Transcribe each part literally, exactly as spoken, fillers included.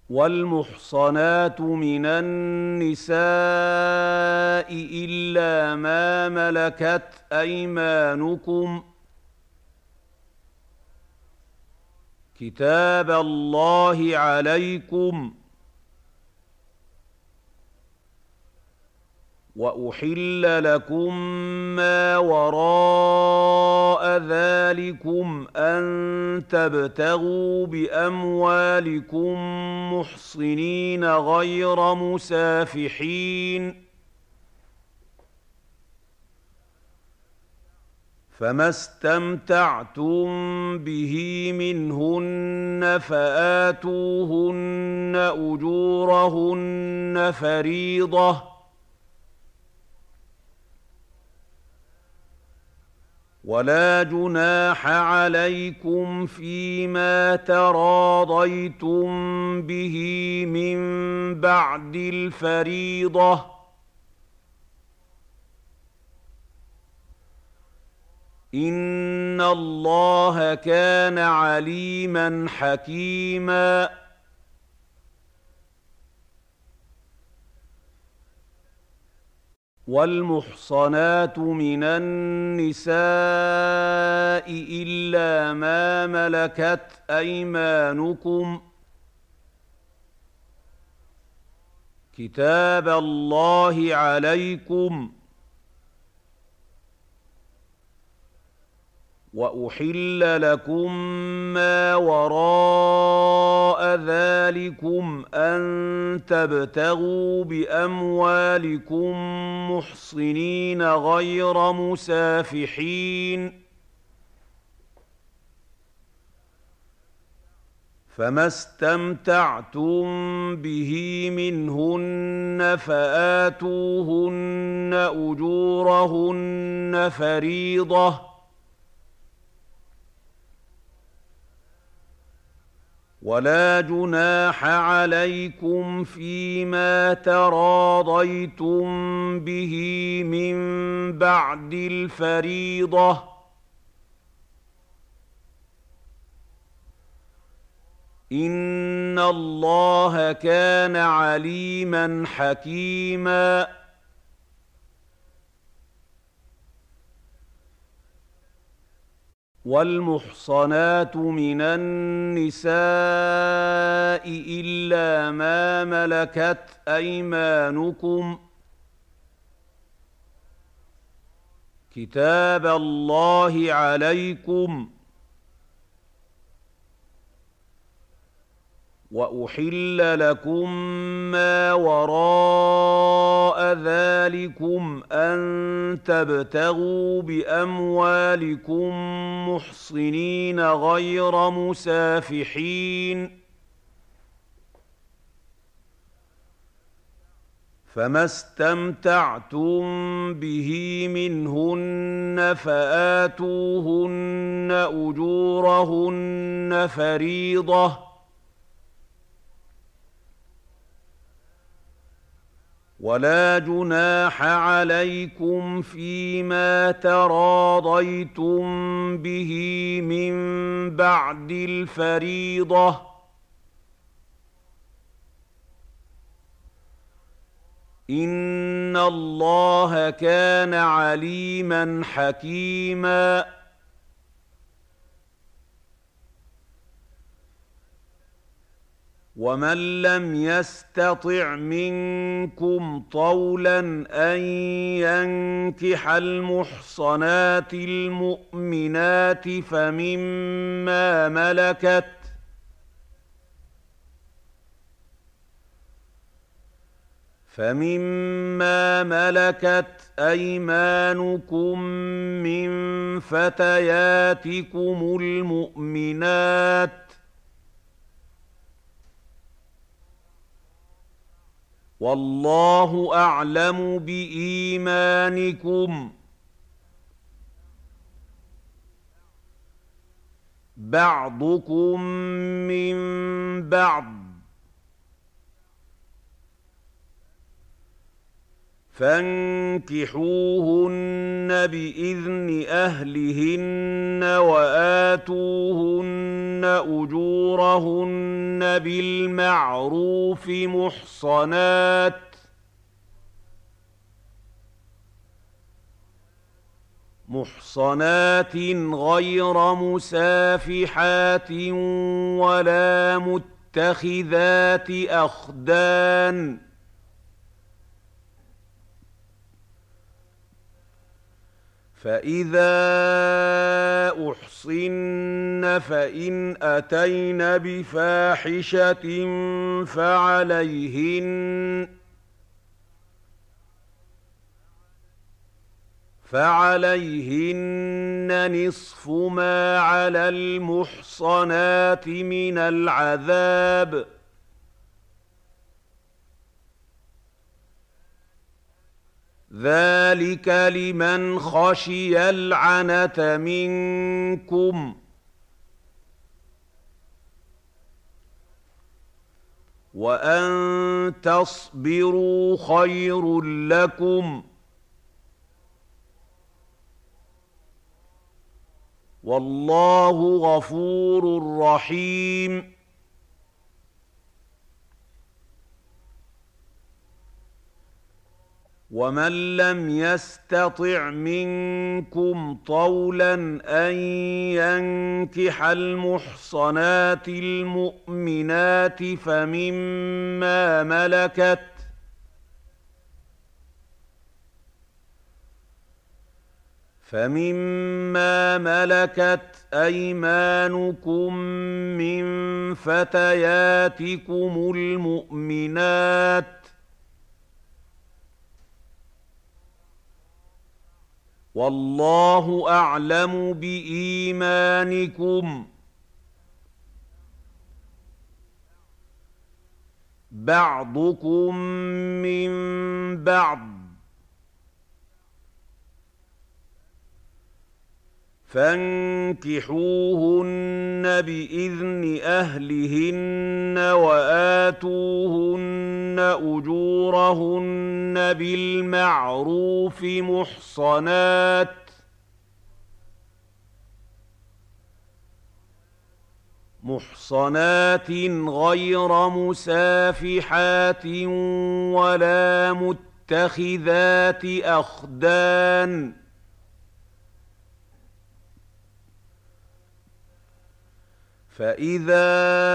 والمحصنات من النساء إلا ما ملكت أيمانكم كتاب الله عليكم. وأحل لكم ما وراء ذلكم أن تبتغوا بأموالكم محصنين غير مسافحين، فما استمتعتم به منهن فآتوهن أجورهن فريضة، ولا جناح عليكم فيما تراضيتم به من بعد الفريضة، إن الله كان عليما حكيما. والمحصنات من النساء إلا ما ملكت أيمانكم كتاب الله عليكم. وأحل لكم ما وراء ذلكم أن تبتغوا بأموالكم محصنين غير مسافحين، فما استمتعتم به منهن فآتوهن أجورهن فريضة، ولا جناح عليكم فيما تراضيتم به من بعد الفريضة، إن الله كان عليما حكيما. والمحصنات من النساء إلا ما ملكت أيمانكم كتاب الله عليكم. وأحل لكم ما وراء ذلكم أن تبتغوا بأموالكم محصنين غير مسافحين، فما استمتعتم به منهن فآتوهن أجورهن فريضة، ولا جناح عليكم فيما تراضيتم به من بعد الفريضة، إن الله كان عليما حكيما. ومن لم يستطع منكم طولا أن ينكح المحصنات المؤمنات فمما ملكت فمما ملكت أيمانكم من فتياتكم المؤمنات، والله أعلم بإيمانكم، بعضكم من بعض، فانكحوهن بإذن أهلهن وآتوهن أجورهن بالمعروف محصنات محصنات غير مسافحات ولا متخذات أخدان فإذا أحصن فإن أتين بفاحشة فعليهن فعليهن نصف ما على المحصنات من العذاب ذلك لمن خشي العنة منكم وأن تصبروا خير لكم والله غفور رحيم ومن لم يستطع منكم طولا أن ينكح المحصنات المؤمنات فمما ملكت فمما ملكت أيمانكم من فتياتكم المؤمنات والله أعلم بإيمانكم بعضكم من بعض فانكحوهن بإذن أهلهن وآتوهن أجورهن بالمعروف محصنات محصنات غير مسافحات ولا متخذات أخدان فإذا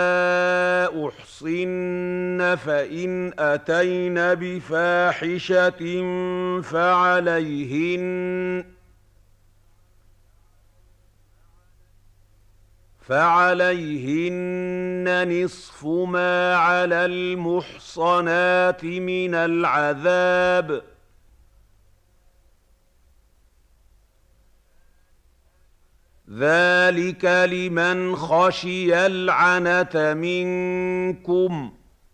أحصن فإن أتين بفاحشة فعليهن فعليهن نصف ما على المحصنات من العذاب ذلك لمن خشي العنة منكم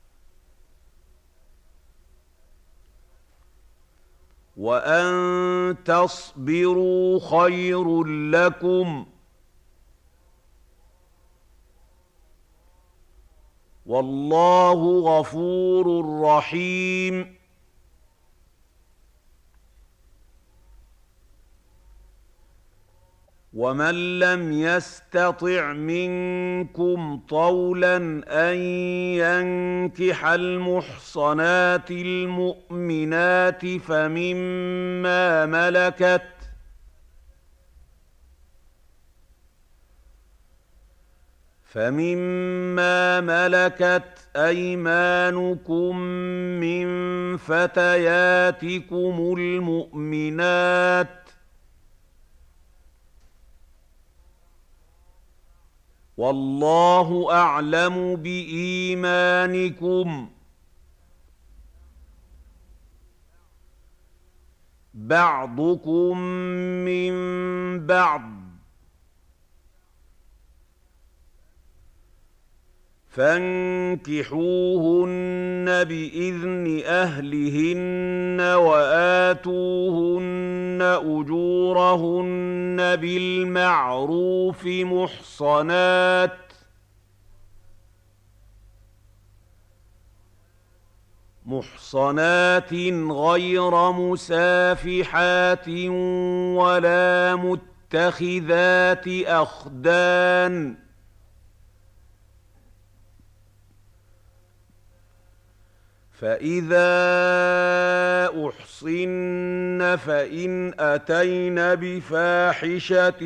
وأن تصبروا خير لكم والله غفور رحيم ومن لم يستطع منكم طولا أن ينكح المحصنات المؤمنات فمما ملكت فمما ملكت أيمانكم من فتياتكم المؤمنات والله أعلم بإيمانكم بعضكم من بعض فانكحوهن بإذن أهلهن وآتوهن أجورهن بالمعروف محصنات محصنات غير مسافحات ولا متخذات أخدان فإذا أحصن فإن أتين بفاحشة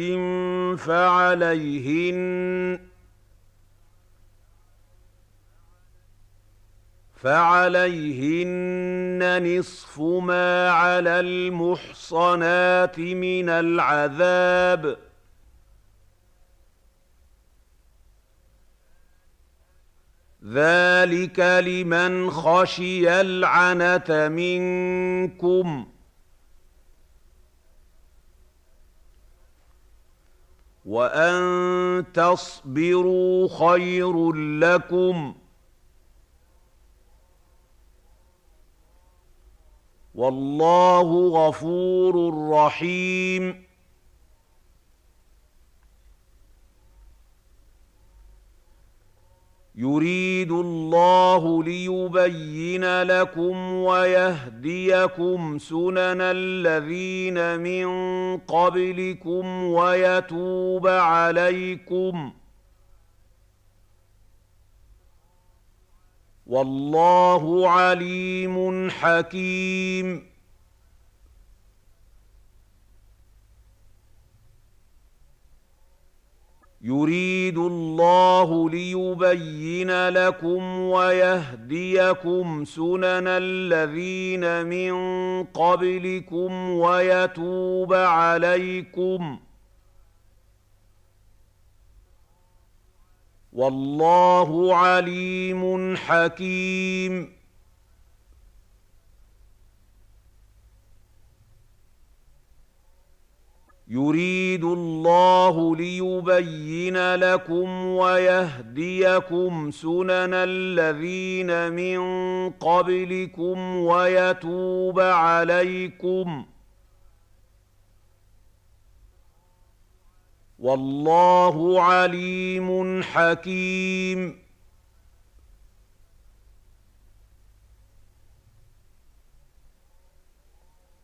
فعليهن فعليهن نصف ما على المحصنات من العذاب ذلك لمن خشي العنة منكم وأن تصبروا خير لكم والله غفور رحيم يريد الله ليبين لكم ويهديكم سنن الذين من قبلكم ويتوب عليكم والله عليم حكيم يريد الله ليبين لكم ويهديكم سنن الذين من قبلكم ويتوب عليكم والله عليم حكيم يريد الله ليبين لكم ويهديكم سنن الذين من قبلكم ويتوب عليكم والله عليم حكيم